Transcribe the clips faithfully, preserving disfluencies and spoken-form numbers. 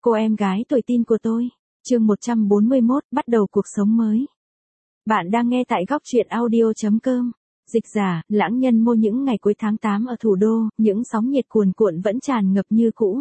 Cô em gái tuổi teen của tôi. Chương một trăm bốn mươi mốt, bắt đầu cuộc sống mới. Bạn đang nghe tại góc truyện audio chấm com. Dịch giả, lãng nhân mô. Những ngày cuối tháng tám ở thủ đô, những sóng nhiệt cuồn cuộn vẫn tràn ngập như cũ.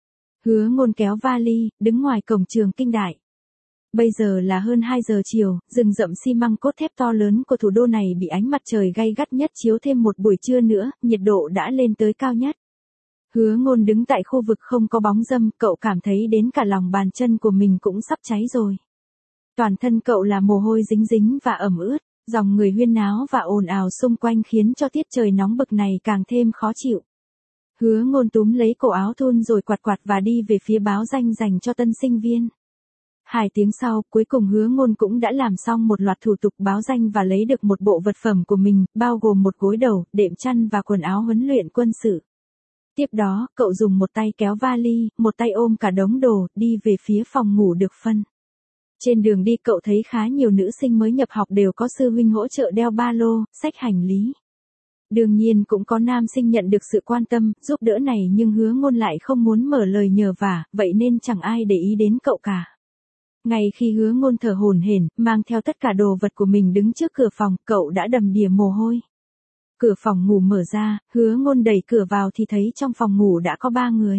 Hứa Ngôn kéo vali, đứng ngoài cổng trường Kinh Đại. Bây giờ là hơn hai giờ chiều, rừng rậm xi măng cốt thép to lớn của thủ đô này bị ánh mặt trời gay gắt nhất chiếu thêm một buổi trưa nữa, nhiệt độ đã lên tới cao nhất. Hứa Ngôn đứng tại khu vực không có bóng râm, cậu cảm thấy đến cả lòng bàn chân của mình cũng sắp cháy rồi. Toàn thân cậu là mồ hôi dính dính và ẩm ướt, dòng người huyên náo và ồn ào xung quanh khiến cho tiết trời nóng bực này càng thêm khó chịu. Hứa Ngôn túm lấy cổ áo thun rồi quạt quạt và đi về phía báo danh dành cho tân sinh viên. Hai tiếng sau, cuối cùng Hứa Ngôn cũng đã làm xong một loạt thủ tục báo danh và lấy được một bộ vật phẩm của mình, bao gồm một gối đầu, đệm chăn và quần áo huấn luyện quân sự. Tiếp đó, cậu dùng một tay kéo vali, một tay ôm cả đống đồ, đi về phía phòng ngủ được phân. Trên đường đi cậu thấy khá nhiều nữ sinh mới nhập học đều có sư huynh hỗ trợ đeo ba lô, xách hành lý. Đương nhiên cũng có nam sinh nhận được sự quan tâm, giúp đỡ này nhưng Hứa Ngôn lại không muốn mở lời nhờ vả, vậy nên chẳng ai để ý đến cậu cả. Ngay khi Hứa Ngôn thở hổn hển, mang theo tất cả đồ vật của mình đứng trước cửa phòng, cậu đã đầm đìa mồ hôi. Cửa phòng ngủ mở ra, Hứa Ngôn đẩy cửa vào thì thấy trong phòng ngủ đã có ba người.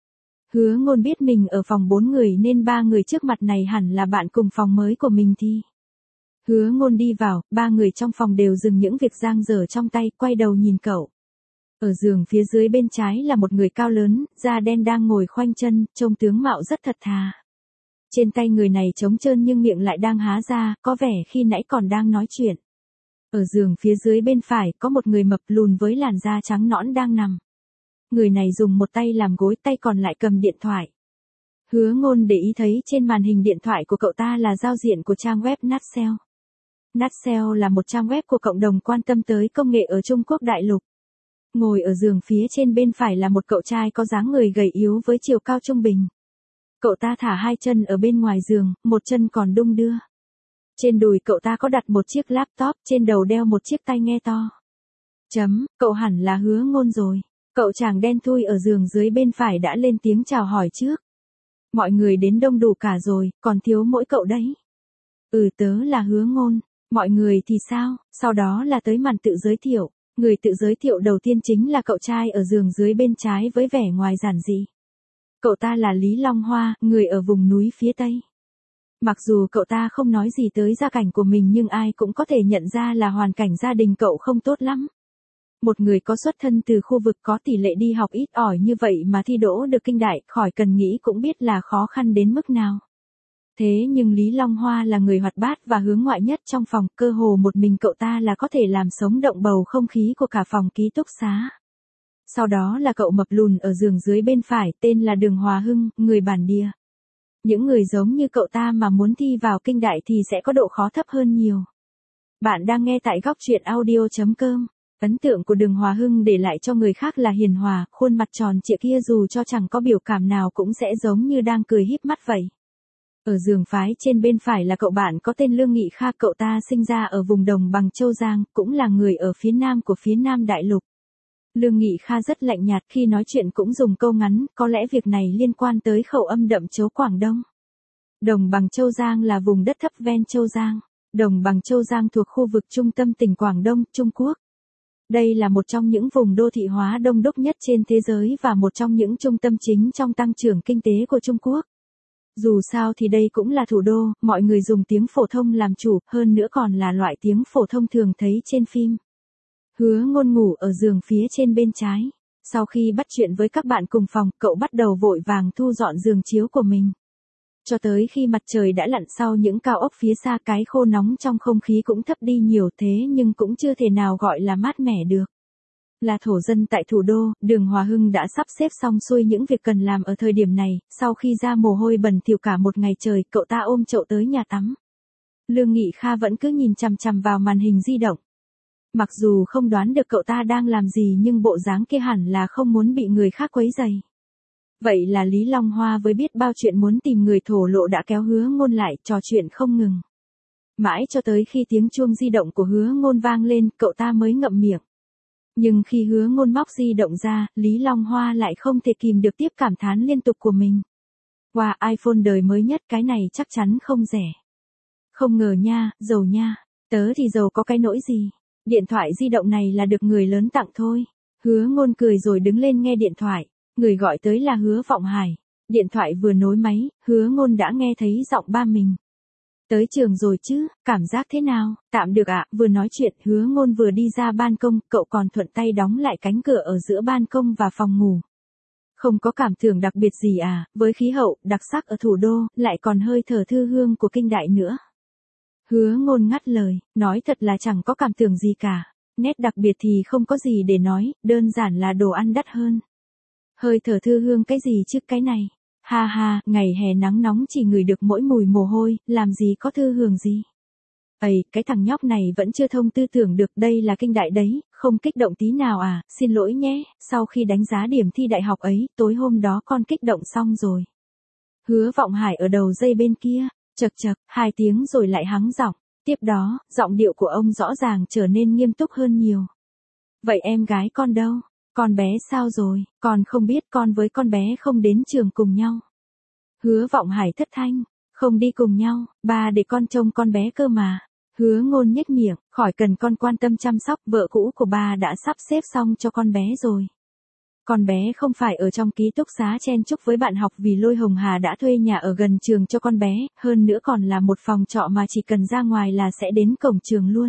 Hứa Ngôn biết mình ở phòng bốn người nên ba người trước mặt này hẳn là bạn cùng phòng mới của mình thì. Hứa Ngôn đi vào, ba người trong phòng đều dừng những việc dang dở trong tay, quay đầu nhìn cậu. Ở giường phía dưới bên trái là một người cao lớn, da đen đang ngồi khoanh chân, trông tướng mạo rất thật thà. Trên tay người này trống trơn nhưng miệng lại đang há ra, có vẻ khi nãy còn đang nói chuyện. Ở giường phía dưới bên phải có một người mập lùn với làn da trắng nõn đang nằm. Người này dùng một tay làm gối, tay còn lại cầm điện thoại. Hứa Ngôn để ý thấy trên màn hình điện thoại của cậu ta là giao diện của trang web Nutshell. Nutshell là một trang web của cộng đồng quan tâm tới công nghệ ở Trung Quốc đại lục. Ngồi ở giường phía trên bên phải là một cậu trai có dáng người gầy yếu với chiều cao trung bình. Cậu ta thả hai chân ở bên ngoài giường, một chân còn đung đưa. Trên đùi cậu ta có đặt một chiếc laptop, trên đầu đeo một chiếc tai nghe to. Chấm, cậu hẳn là Hứa Ngôn rồi. Cậu chàng đen thui ở giường dưới bên phải đã lên tiếng chào hỏi trước. Mọi người đến đông đủ cả rồi, còn thiếu mỗi cậu đấy. Ừ, tớ là Hứa Ngôn. Mọi người thì sao? Sau đó là tới màn tự giới thiệu. Người tự giới thiệu đầu tiên chính là cậu trai ở giường dưới bên trái với vẻ ngoài giản dị. Cậu ta là Lý Long Hoa, người ở vùng núi phía Tây. Mặc dù cậu ta không nói gì tới gia cảnh của mình nhưng ai cũng có thể nhận ra là hoàn cảnh gia đình cậu không tốt lắm. Một người có xuất thân từ khu vực có tỷ lệ đi học ít ỏi như vậy mà thi đỗ được Kinh Đại, khỏi cần nghĩ cũng biết là khó khăn đến mức nào. Thế nhưng Lý Long Hoa là người hoạt bát và hướng ngoại nhất trong phòng, cơ hồ một mình cậu ta là có thể làm sống động bầu không khí của cả phòng ký túc xá. Sau đó là cậu mập lùn ở giường dưới bên phải, tên là Đường Hòa Hưng, người bản địa. Những người giống như cậu ta mà muốn thi vào Kinh Đại thì sẽ có độ khó thấp hơn nhiều. Bạn đang nghe tại góc truyện audio chấm com. Ấn tượng của Đường Hòa Hưng để lại cho người khác là hiền hòa, khuôn mặt tròn trịa kia dù cho chẳng có biểu cảm nào cũng sẽ giống như đang cười híp mắt vậy. Ở giường phái trên bên phải là cậu bạn có tên Lương Nghị Kha, cậu ta sinh ra ở vùng đồng bằng Châu Giang, cũng là người ở phía nam của phía Nam Đại Lục. Lương Nghị Kha rất lạnh nhạt, khi nói chuyện cũng dùng câu ngắn, có lẽ việc này liên quan tới khẩu âm đậm chấu Quảng Đông. Đồng bằng Châu Giang là vùng đất thấp ven Châu Giang. Đồng bằng Châu Giang thuộc khu vực trung tâm tỉnh Quảng Đông, Trung Quốc. Đây là một trong những vùng đô thị hóa đông đúc nhất trên thế giới và một trong những trung tâm chính trong tăng trưởng kinh tế của Trung Quốc. Dù sao thì đây cũng là thủ đô, mọi người dùng tiếng phổ thông làm chủ, hơn nữa còn là loại tiếng phổ thông thường thấy trên phim. Hứa Ngôn ngủ ở giường phía trên bên trái. Sau khi bắt chuyện với các bạn cùng phòng, cậu bắt đầu vội vàng thu dọn giường chiếu của mình. Cho tới khi mặt trời đã lặn sau những cao ốc phía xa, cái khô nóng trong không khí cũng thấp đi nhiều, thế nhưng cũng chưa thể nào gọi là mát mẻ được. Là thổ dân tại thủ đô, Đường Hòa Hưng đã sắp xếp xong xuôi những việc cần làm ở thời điểm này, sau khi ra mồ hôi bẩn thỉu cả một ngày trời, cậu ta ôm chậu tới nhà tắm. Lương Nghị Kha vẫn cứ nhìn chằm chằm vào màn hình di động. Mặc dù không đoán được cậu ta đang làm gì nhưng bộ dáng kia hẳn là không muốn bị người khác quấy rầy. Vậy là Lý Long Hoa với biết bao chuyện muốn tìm người thổ lộ đã kéo Hứa Ngôn lại, trò chuyện không ngừng. Mãi cho tới khi tiếng chuông di động của Hứa Ngôn vang lên, cậu ta mới ngậm miệng. Nhưng khi Hứa Ngôn móc di động ra, Lý Long Hoa lại không thể kìm được tiếp cảm thán liên tục của mình. Wow, iPhone đời mới nhất, cái này chắc chắn không rẻ. Không ngờ nha, giàu nha. Tớ thì giàu có cái nỗi gì. Điện thoại di động này là được người lớn tặng thôi. Hứa Ngôn cười rồi đứng lên nghe điện thoại. Người gọi tới là Hứa Vọng Hải. Điện thoại vừa nối máy, Hứa Ngôn đã nghe thấy giọng ba mình. Tới trường rồi chứ, cảm giác thế nào? Tạm được ạ. Vừa nói chuyện, Hứa Ngôn vừa đi ra ban công, cậu còn thuận tay đóng lại cánh cửa ở giữa ban công và phòng ngủ. Không có cảm tưởng đặc biệt gì à, với khí hậu, đặc sắc ở thủ đô, lại còn hơi thở thư hương của kinh đại nữa. Hứa Ngôn ngắt lời, nói thật là chẳng có cảm tưởng gì cả. Nét đặc biệt thì không có gì để nói, đơn giản là đồ ăn đắt hơn. Hơi thở thư hương cái gì chứ cái này? Ha ha, ngày hè nắng nóng chỉ ngửi được mỗi mùi mồ hôi, làm gì có thư hương gì. Ây, cái thằng nhóc này vẫn chưa thông tư tưởng được, đây là kinh đại đấy, không kích động tí nào à, xin lỗi nhé, sau khi đánh giá điểm thi đại học ấy, tối hôm đó con kích động xong rồi. Hứa Vọng Hải ở đầu dây bên kia, chật chật, hai tiếng rồi lại hắng giọng, tiếp đó, giọng điệu của ông rõ ràng trở nên nghiêm túc hơn nhiều. Vậy em gái con đâu? Con bé sao rồi? Con không biết, con với con bé không đến trường cùng nhau. Hứa Vọng Hải thất thanh, không đi cùng nhau, ba để con trông con bé cơ mà. Hứa Ngôn nhếch miệng, khỏi cần con quan tâm chăm sóc, vợ cũ của ba đã sắp xếp xong cho con bé rồi. Con bé không phải ở trong ký túc xá chen chúc với bạn học vì Lôi Hồng Hà đã thuê nhà ở gần trường cho con bé, hơn nữa còn là một phòng trọ mà chỉ cần ra ngoài là sẽ đến cổng trường luôn.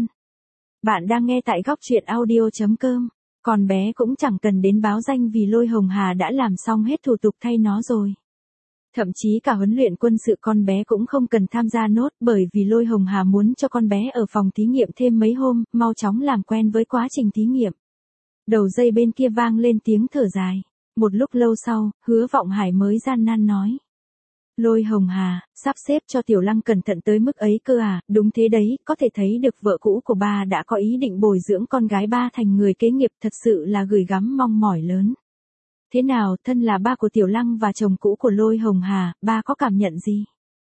Bạn đang nghe tại góc truyện audio chấm com. Con bé cũng chẳng cần đến báo danh vì Lôi Hồng Hà đã làm xong hết thủ tục thay nó rồi. Thậm chí cả huấn luyện quân sự con bé cũng không cần tham gia nốt, bởi vì Lôi Hồng Hà muốn cho con bé ở phòng thí nghiệm thêm mấy hôm, mau chóng làm quen với quá trình thí nghiệm. Đầu dây bên kia vang lên tiếng thở dài. Một lúc lâu sau, Hứa Vọng Hải mới gian nan nói. Lôi Hồng Hà, sắp xếp cho Tiểu Lăng cẩn thận tới mức ấy cơ à? Đúng thế đấy, có thể thấy được vợ cũ của ba đã có ý định bồi dưỡng con gái ba thành người kế nghiệp, thật sự là gửi gắm mong mỏi lớn. Thế nào, thân là ba của Tiểu Lăng và chồng cũ của Lôi Hồng Hà, ba có cảm nhận gì?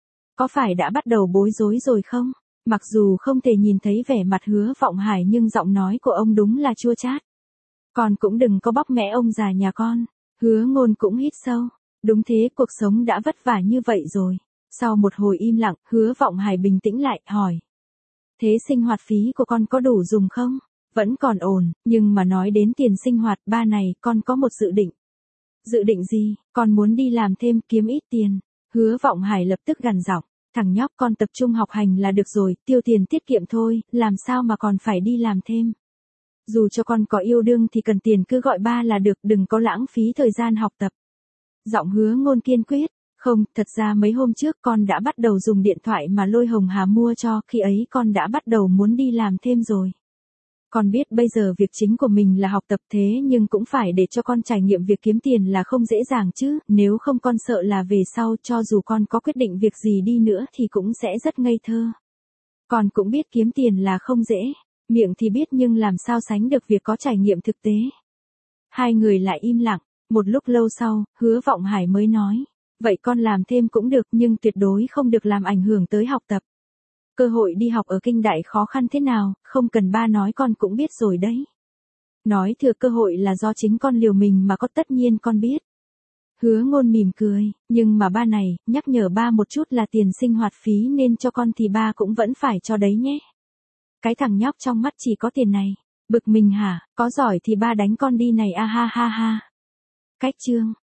Có phải đã bắt đầu bối rối rồi không? Mặc dù không thể nhìn thấy vẻ mặt Hứa Vọng Hải nhưng giọng nói của ông đúng là chua chát. Con cũng đừng có bóc mẽ ông già nhà con. Hứa Ngôn cũng hít sâu. Đúng thế, cuộc sống đã vất vả như vậy rồi. Sau một hồi im lặng, Hứa Vọng Hải bình tĩnh lại, hỏi. Thế sinh hoạt phí của con có đủ dùng không? Vẫn còn ổn, nhưng mà nói đến tiền sinh hoạt, ba này, con có một dự định. Dự định gì? Con muốn đi làm thêm, kiếm ít tiền. Hứa Vọng Hải lập tức gằn giọng. Thằng nhóc, con tập trung học hành là được rồi, tiêu tiền tiết kiệm thôi, làm sao mà còn phải đi làm thêm. Dù cho con có yêu đương thì cần tiền cứ gọi ba là được, đừng có lãng phí thời gian học tập. Giọng Hứa Ngôn kiên quyết. Không, thật ra mấy hôm trước con đã bắt đầu dùng điện thoại mà Lôi Hồng Hà mua cho, khi ấy con đã bắt đầu muốn đi làm thêm rồi. Con biết bây giờ việc chính của mình là học tập, thế nhưng cũng phải để cho con trải nghiệm việc kiếm tiền là không dễ dàng chứ, nếu không con sợ là về sau cho dù con có quyết định việc gì đi nữa thì cũng sẽ rất ngây thơ. Con cũng biết kiếm tiền là không dễ, miệng thì biết nhưng làm sao sánh được việc có trải nghiệm thực tế. Hai người lại im lặng, một lúc lâu sau, Hứa Vọng Hải mới nói, vậy con làm thêm cũng được nhưng tuyệt đối không được làm ảnh hưởng tới học tập. Cơ hội đi học ở kinh đại khó khăn thế nào, không cần ba nói con cũng biết rồi đấy. Nói thừa cơ hội là do chính con liều mình mà có, tất nhiên con biết. Hứa Ngôn mỉm cười, nhưng mà ba này, nhắc nhở ba một chút là tiền sinh hoạt phí nên cho con thì ba cũng vẫn phải cho đấy nhé. Cái thằng nhóc trong mắt chỉ có tiền này. Bực mình hả, có giỏi thì ba đánh con đi này, a ha ha ha. Cách chương.